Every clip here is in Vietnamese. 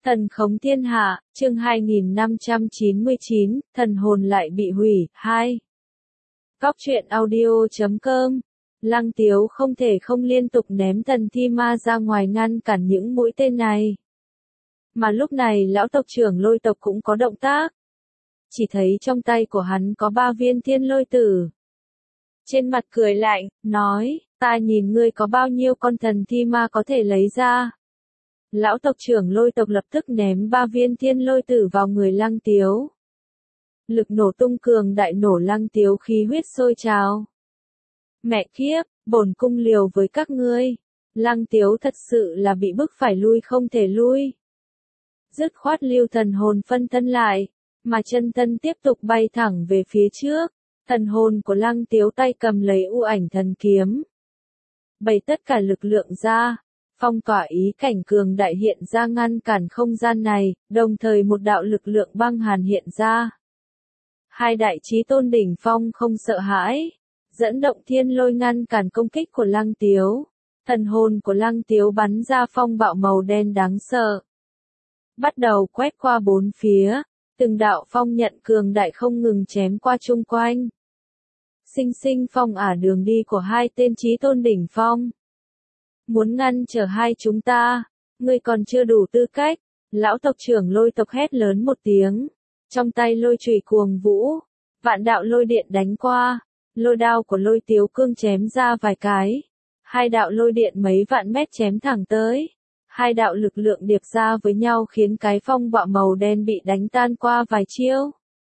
Thần khống thiên hạ, chương 2599, thần hồn lại bị hủy, 2. Góc truyện audio.com. Lăng Tiếu không thể không liên tục ném thần thi ma ra ngoài ngăn cản những mũi tên này. Mà lúc này lão tộc trưởng Lôi tộc cũng có động tác. Chỉ thấy trong tay của hắn có 3 viên thiên lôi tử. Trên mặt cười lạnh, nói, ta nhìn ngươi có bao nhiêu con thần thi ma có thể lấy ra. Lão tộc trưởng Lôi tộc lập tức ném 3 viên thiên lôi tử vào người Lăng Tiếu. Lực nổ tung cường đại nổ Lăng Tiếu khí huyết sôi trào. Mẹ kiếp, bổn cung liều với các ngươi. Lăng Tiếu thật sự là bị bức phải lui không thể lui. Dứt khoát lưu thần hồn phân thân lại, mà chân thân tiếp tục bay thẳng về phía trước. Thần hồn của Lăng Tiếu tay cầm lấy u ảnh thần kiếm. Bày tất cả lực lượng ra. Phong tỏa ý cảnh cường đại hiện ra ngăn cản không gian này, đồng thời một đạo lực lượng băng hàn hiện ra. Hai đại chí tôn đỉnh phong không sợ hãi, dẫn động thiên lôi ngăn cản công kích của Lăng Tiếu. Thần hồn của Lăng Tiếu bắn ra phong bạo màu đen đáng sợ. Bắt đầu quét qua bốn phía, từng đạo phong nhận cường đại không ngừng chém qua chung quanh. Sinh sinh phong ả đường đi của hai tên chí tôn đỉnh phong. Muốn ngăn trở hai chúng ta, ngươi còn chưa đủ tư cách. Lão tộc trưởng Lôi tộc hét lớn một tiếng, trong tay lôi chùy cuồng vũ, vạn đạo lôi điện đánh qua, lôi đao của Lôi Tiếu Cương chém ra vài cái, hai đạo lôi điện mấy vạn mét chém thẳng tới, hai đạo lực lượng điệp ra với nhau khiến cái phong bạo màu đen bị đánh tan qua vài chiêu.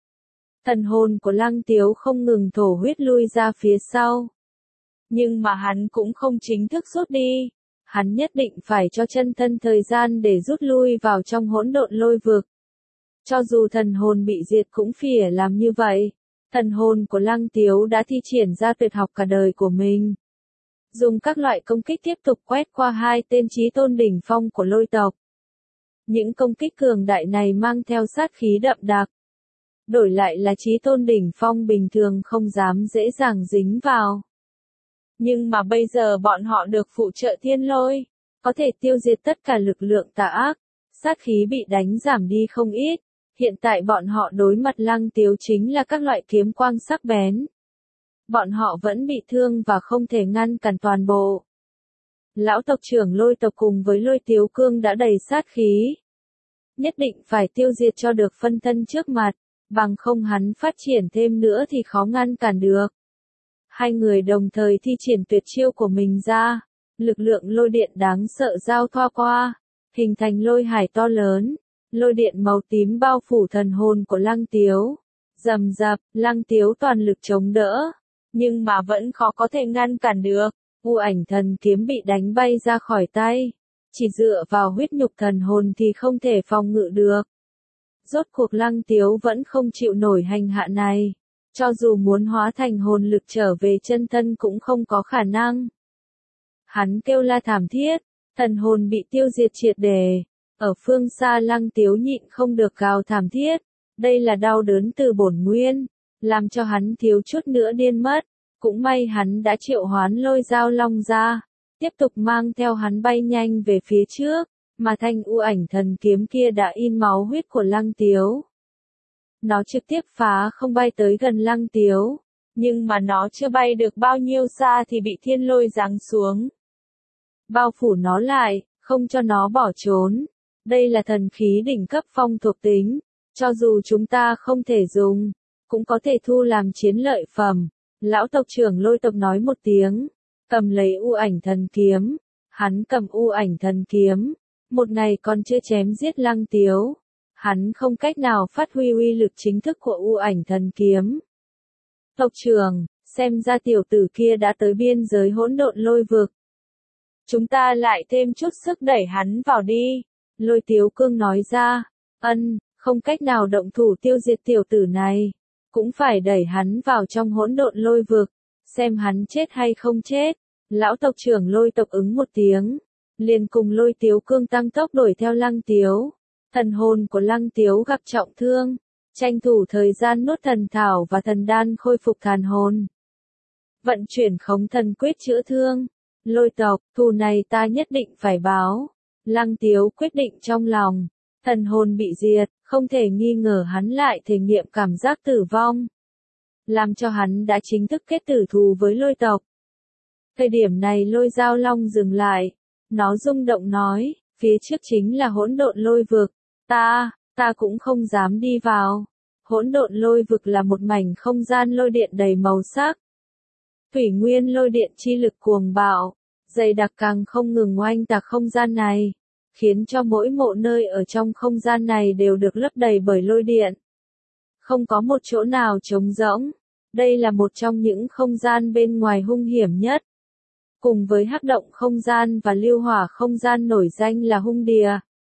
Thần hồn của Lăng Tiếu không ngừng thổ huyết lui ra phía sau. Nhưng mà hắn cũng không chính thức rút đi. Hắn nhất định phải cho chân thân thời gian để rút lui vào trong hỗn độn lôi vực. Cho dù thần hồn bị diệt cũng phìa làm như vậy. Thần hồn của Lăng Tiếu đã thi triển ra tuyệt học cả đời của mình. Dùng các loại công kích tiếp tục quét qua hai tên chí tôn đỉnh phong của Lôi tộc. Những công kích cường đại này mang theo sát khí đậm đặc. Đổi lại là chí tôn đỉnh phong bình thường không dám dễ dàng dính vào. Nhưng mà bây giờ bọn họ được phụ trợ thiên lôi, có thể tiêu diệt tất cả lực lượng tà ác, sát khí bị đánh giảm đi không ít, hiện tại bọn họ đối mặt Lăng Tiếu chính là các loại kiếm quang sắc bén. Bọn họ vẫn bị thương và không thể ngăn cản toàn bộ. Lão tộc trưởng Lôi tộc cùng với Lôi Tiếu Cương đã đầy sát khí. Nhất định phải tiêu diệt cho được phân thân trước mặt, bằng không hắn phát triển thêm nữa thì khó ngăn cản được. Hai người đồng thời thi triển tuyệt chiêu của mình ra, lực lượng lôi điện đáng sợ giao thoa qua, hình thành lôi hải to lớn, lôi điện màu tím bao phủ thần hồn của Lăng Tiếu. Rầm rập, Lăng Tiếu toàn lực chống đỡ, nhưng mà vẫn khó có thể ngăn cản được, u ảnh thần kiếm bị đánh bay ra khỏi tay, chỉ dựa vào huyết nhục thần hồn thì không thể phòng ngự được. Rốt cuộc Lăng Tiếu vẫn không chịu nổi hành hạ này. Cho dù muốn hóa thành hồn lực trở về chân thân cũng không có khả năng. Hắn kêu la thảm thiết, thần hồn bị tiêu diệt triệt để. Ở phương xa Lăng Tiếu nhịn không được gào thảm thiết. Đây là đau đớn từ bổn nguyên, làm cho hắn thiếu chút nữa điên mất. Cũng may hắn đã triệu hoán lôi dao long ra, tiếp tục mang theo hắn bay nhanh về phía trước, mà thanh u ảnh thần kiếm kia đã in máu huyết của Lăng Tiếu. Nó trực tiếp phá không bay tới gần Lăng Tiếu, nhưng mà nó chưa bay được bao nhiêu xa thì bị thiên lôi giáng xuống. Bao phủ nó lại, không cho nó bỏ trốn. Đây là thần khí đỉnh cấp phong thuộc tính, cho dù chúng ta không thể dùng, cũng có thể thu làm chiến lợi phẩm. Lão tộc trưởng Lôi tộc nói một tiếng, cầm lấy u ảnh thần kiếm. Hắn cầm u ảnh thần kiếm, một ngày còn chưa chém giết Lăng Tiếu. Hắn không cách nào phát huy uy lực chính thức của u ảnh thần kiếm. Tộc trưởng, xem ra tiểu tử kia đã tới biên giới hỗn độn lôi vực. Chúng ta lại thêm chút sức đẩy hắn vào đi. Lôi Tiếu Cương nói ra, không cách nào động thủ tiêu diệt tiểu tử này. Cũng phải đẩy hắn vào trong hỗn độn lôi vực, xem hắn chết hay không chết. Lão tộc trưởng Lôi tộc ứng một tiếng, liền cùng Lôi Tiếu Cương tăng tốc đuổi theo Lăng Tiếu. Thần hồn của Lăng Tiếu gặp trọng thương, tranh thủ thời gian nuốt thần thảo và thần đan khôi phục thần hồn. Vận chuyển khống thần quyết chữa thương. Lôi tộc, thù này ta nhất định phải báo. Lăng Tiếu quyết định trong lòng, Thần hồn bị diệt, không thể nghi ngờ hắn lại thể nghiệm cảm giác tử vong. Làm cho hắn đã chính thức kết tử thù với lôi tộc. Thời điểm này lôi dao long dừng lại. Nó rung động nói, phía trước chính là hỗn độn lôi vực. Ta cũng không dám đi vào. Hỗn độn lôi vực là một mảnh không gian lôi điện đầy màu sắc. Thủy nguyên lôi điện chi lực cuồng bạo, dày đặc càng không ngừng oanh tạc không gian này, khiến cho mỗi mộ nơi ở trong không gian này đều được lấp đầy bởi lôi điện. Không có một chỗ nào trống rỗng. Đây là một trong những không gian bên ngoài hung hiểm nhất. Cùng với hắc động không gian và lưu hỏa không gian nổi danh là hung địa.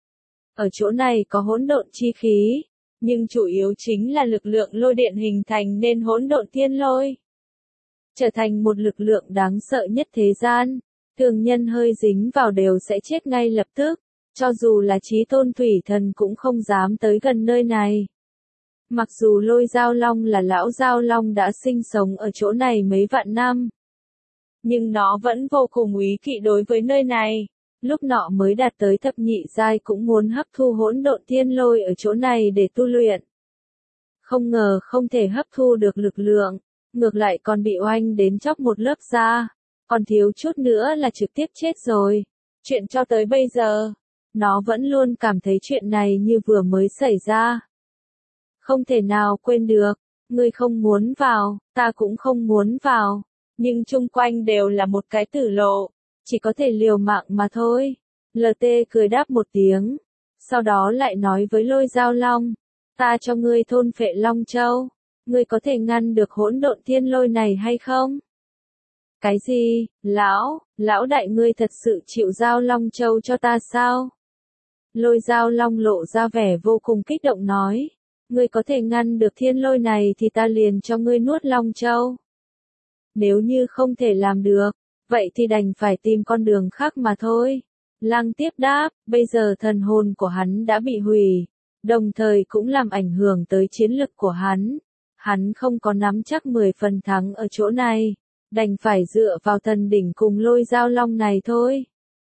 Ở chỗ này có hỗn độn chi khí, nhưng chủ yếu chính là lực lượng lôi điện hình thành nên hỗn độn thiên lôi. Trở thành một lực lượng đáng sợ nhất thế gian, thường nhân hơi dính vào đều sẽ chết ngay lập tức, cho dù là chí tôn thủy thần cũng không dám tới gần nơi này. Mặc dù lôi dao long là lão dao long đã sinh sống ở chỗ này mấy vạn năm, nhưng nó vẫn vô cùng úy kỵ đối với nơi này. Lúc nọ mới đạt tới thập nhị giai cũng muốn hấp thu hỗn độn thiên lôi ở chỗ này để tu luyện. Không ngờ không thể hấp thu được lực lượng, ngược lại còn bị oanh đến chóc một lớp da, còn thiếu chút nữa là trực tiếp chết rồi. Chuyện cho tới bây giờ, nó vẫn luôn cảm thấy chuyện này như vừa mới xảy ra. Không thể nào quên được, ngươi không muốn vào, ta cũng không muốn vào, nhưng chung quanh đều là một cái tử lộ, chỉ có thể liều mạng mà thôi. LT cười đáp một tiếng, sau đó lại nói với lôi dao long, ta cho ngươi thôn phệ Long Châu, ngươi có thể ngăn được hỗn độn thiên lôi này hay không? Cái gì, lão đại ngươi thật sự chịu giao Long Châu cho ta sao? Lôi dao long lộ ra vẻ vô cùng kích động nói, ngươi có thể ngăn được thiên lôi này thì ta liền cho ngươi nuốt Long Châu. Nếu như không thể làm được, vậy thì đành phải tìm con đường khác mà thôi. Lăng tiếp đáp, bây giờ thần hồn của hắn đã bị hủy, đồng thời cũng làm ảnh hưởng tới chiến lực của hắn. Hắn không có nắm chắc 10 phần thắng ở chỗ này, đành phải dựa vào thần đỉnh cùng lôi dao long này thôi.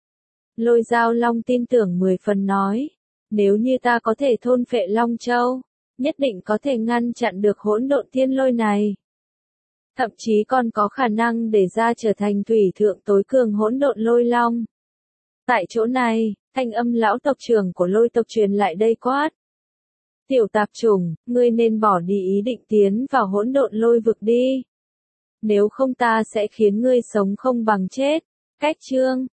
Lôi dao long tin tưởng 10 phần nói, nếu như ta có thể thôn phệ Long Châu, nhất định có thể ngăn chặn được hỗn độn thiên lôi này. Thậm chí còn có khả năng để ra trở thành thủy thượng tối cường hỗn độn lôi long. Tại chỗ này, thanh âm lão tộc trưởng của lôi tộc truyền lại đây quát. Tiểu tạp chủng, ngươi nên bỏ đi ý định tiến vào hỗn độn lôi vực đi. Nếu không ta sẽ khiến ngươi sống không bằng chết. Cách chương